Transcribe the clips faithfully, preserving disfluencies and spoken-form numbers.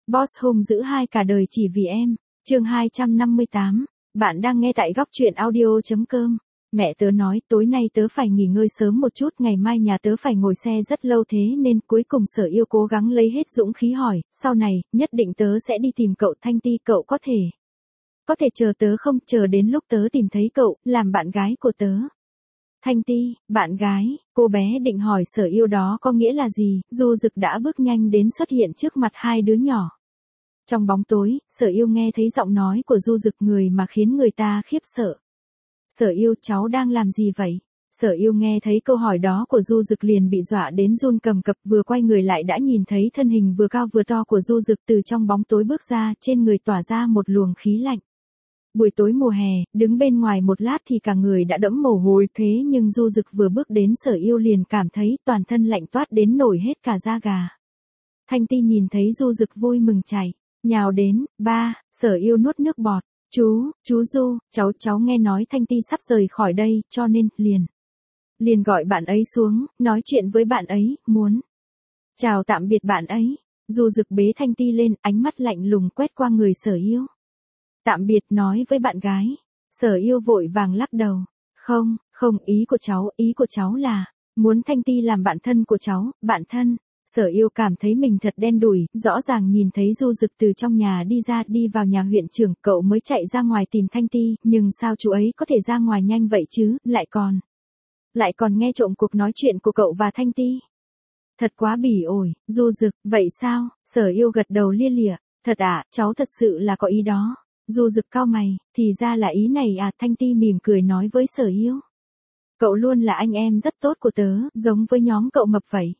Boss hung dữ hai cả đời chỉ vì em. Chương hai trăm năm mươi tám. Bạn đang nghe tại góc truyện audio chấm com. Mẹ tớ nói tối nay tớ phải nghỉ ngơi sớm một chút, ngày mai nhà tớ phải ngồi xe rất lâu, thế nên cuối cùng Sở Yêu cố gắng lấy hết dũng khí hỏi, sau này, nhất định tớ sẽ đi tìm cậu Thanh Ti, cậu có thể. Có thể chờ tớ không, chờ đến lúc tớ tìm thấy cậu, làm bạn gái của tớ. Thanh Ti, bạn gái, cô bé định hỏi Sở Yêu đó có nghĩa là gì, Du Dực đã bước nhanh đến xuất hiện trước mặt hai đứa nhỏ. Trong bóng tối, Sở Yêu nghe thấy giọng nói của Du Dực, người mà khiến người ta khiếp sợ. Sở Yêu, cháu đang làm gì vậy? Sở Yêu nghe thấy câu hỏi đó của Du Dực liền bị dọa đến run cầm cập, vừa quay người lại đã nhìn thấy thân hình vừa cao vừa to của Du Dực từ trong bóng tối bước ra, trên người tỏa ra một luồng khí lạnh. Buổi tối mùa hè, đứng bên ngoài một lát thì cả người đã đẫm mồ hôi, thế nhưng Du Dực vừa bước đến Sở Yêu liền cảm thấy toàn thân lạnh toát đến nổi hết cả da gà. Thanh Ti nhìn thấy Du Dực vui mừng chạy nhào đến, ba, Sở Yêu nuốt nước bọt, chú, chú Du, cháu, cháu nghe nói Thanh Ti sắp rời khỏi đây, cho nên, liền. Liền gọi bạn ấy xuống, nói chuyện với bạn ấy, muốn. Chào tạm biệt bạn ấy. Du Dực bế Thanh Ti lên, ánh mắt lạnh lùng quét qua người Sở Yêu. Tạm biệt nói với bạn gái. Sở Yêu vội vàng lắc đầu. Không, không, ý của cháu, ý của cháu là, muốn Thanh Ti làm bạn thân của cháu, bạn thân. Sở Yêu cảm thấy mình thật đen đủi, rõ ràng nhìn thấy Du Dực từ trong nhà đi ra, đi vào nhà huyện trưởng, cậu mới chạy ra ngoài tìm Thanh Ti, nhưng sao chú ấy có thể ra ngoài nhanh vậy chứ, lại còn, lại còn nghe trộm cuộc nói chuyện của cậu và Thanh Ti. Thật quá bỉ ổi, Du Dực, vậy sao? Sở Yêu gật đầu lia lịa, thật ạ, à, cháu thật sự là có ý đó. Du Dực cau mày, thì ra là ý này à, Thanh Ti mỉm cười nói với Sở Yêu. Cậu luôn là anh em rất tốt của tớ, giống với nhóm cậu Mập vậy.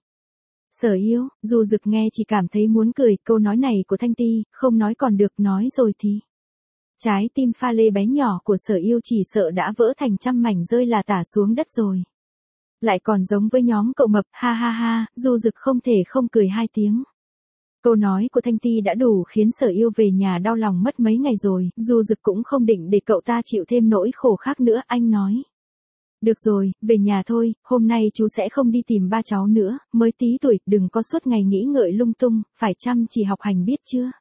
Sở Yêu, Du Dực nghe chỉ cảm thấy muốn cười, câu nói này của Thanh Ti, không nói còn được, nói rồi thì. Trái tim pha lê bé nhỏ của Sở Yêu chỉ sợ đã vỡ thành trăm mảnh rơi là tả xuống đất rồi. Lại còn giống với nhóm cậu Mập, ha ha ha, Du Dực không thể không cười hai tiếng. Câu nói của Thanh Ti đã đủ khiến Sở Yêu về nhà đau lòng mất mấy ngày rồi, Du Dực cũng không định để cậu ta chịu thêm nỗi khổ khác nữa, anh nói. Được rồi, về nhà thôi, hôm nay chú sẽ không đi tìm ba cháu nữa, mới tí tuổi, đừng có suốt ngày nghĩ ngợi lung tung, phải chăm chỉ học hành biết chưa?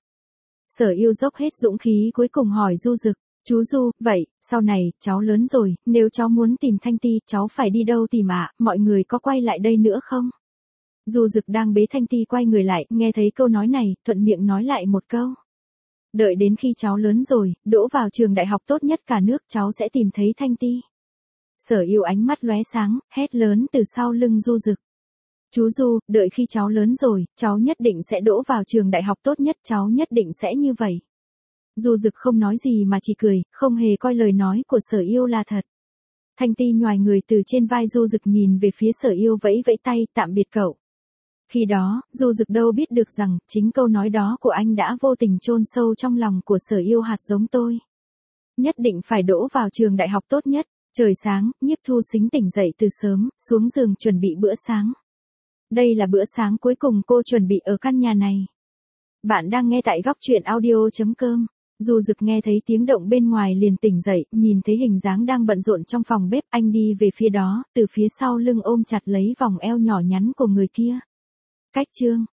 Sở Yêu dốc hết dũng khí cuối cùng hỏi Du Dực, chú Du, vậy, sau này, cháu lớn rồi, nếu cháu muốn tìm Thanh Ti, cháu phải đi đâu tìm ạ, à? Mọi người có quay lại đây nữa không? Du Dực đang bế Thanh Ti quay người lại, nghe thấy câu nói này, thuận miệng nói lại một câu. Đợi đến khi cháu lớn rồi, đỗ vào trường đại học tốt nhất cả nước, cháu sẽ tìm thấy Thanh Ti. Sở Yêu ánh mắt lóe sáng, hét lớn từ sau lưng Du Dực. Chú Du, đợi khi cháu lớn rồi, cháu nhất định sẽ đỗ vào trường đại học tốt nhất, cháu nhất định sẽ như vậy. Du Dực không nói gì mà chỉ cười, không hề coi lời nói của Sở Yêu là thật. Thanh Ti nhoài người từ trên vai Du Dực nhìn về phía Sở Yêu vẫy vẫy tay, tạm biệt cậu. Khi đó, Du Dực đâu biết được rằng, chính câu nói đó của anh đã vô tình chôn sâu trong lòng của Sở Yêu hạt giống tôi. Nhất định phải đỗ vào trường đại học tốt nhất. Trời sáng, Nhiếp Thu Sính tỉnh dậy từ sớm, xuống giường chuẩn bị bữa sáng. Đây là bữa sáng cuối cùng cô chuẩn bị ở căn nhà này. Bạn đang nghe tại góc truyện audio chấm com. Du Dực nghe thấy tiếng động bên ngoài liền tỉnh dậy, nhìn thấy hình dáng đang bận rộn trong phòng bếp, anh đi về phía đó, từ phía sau lưng ôm chặt lấy vòng eo nhỏ nhắn của người kia. Cách chương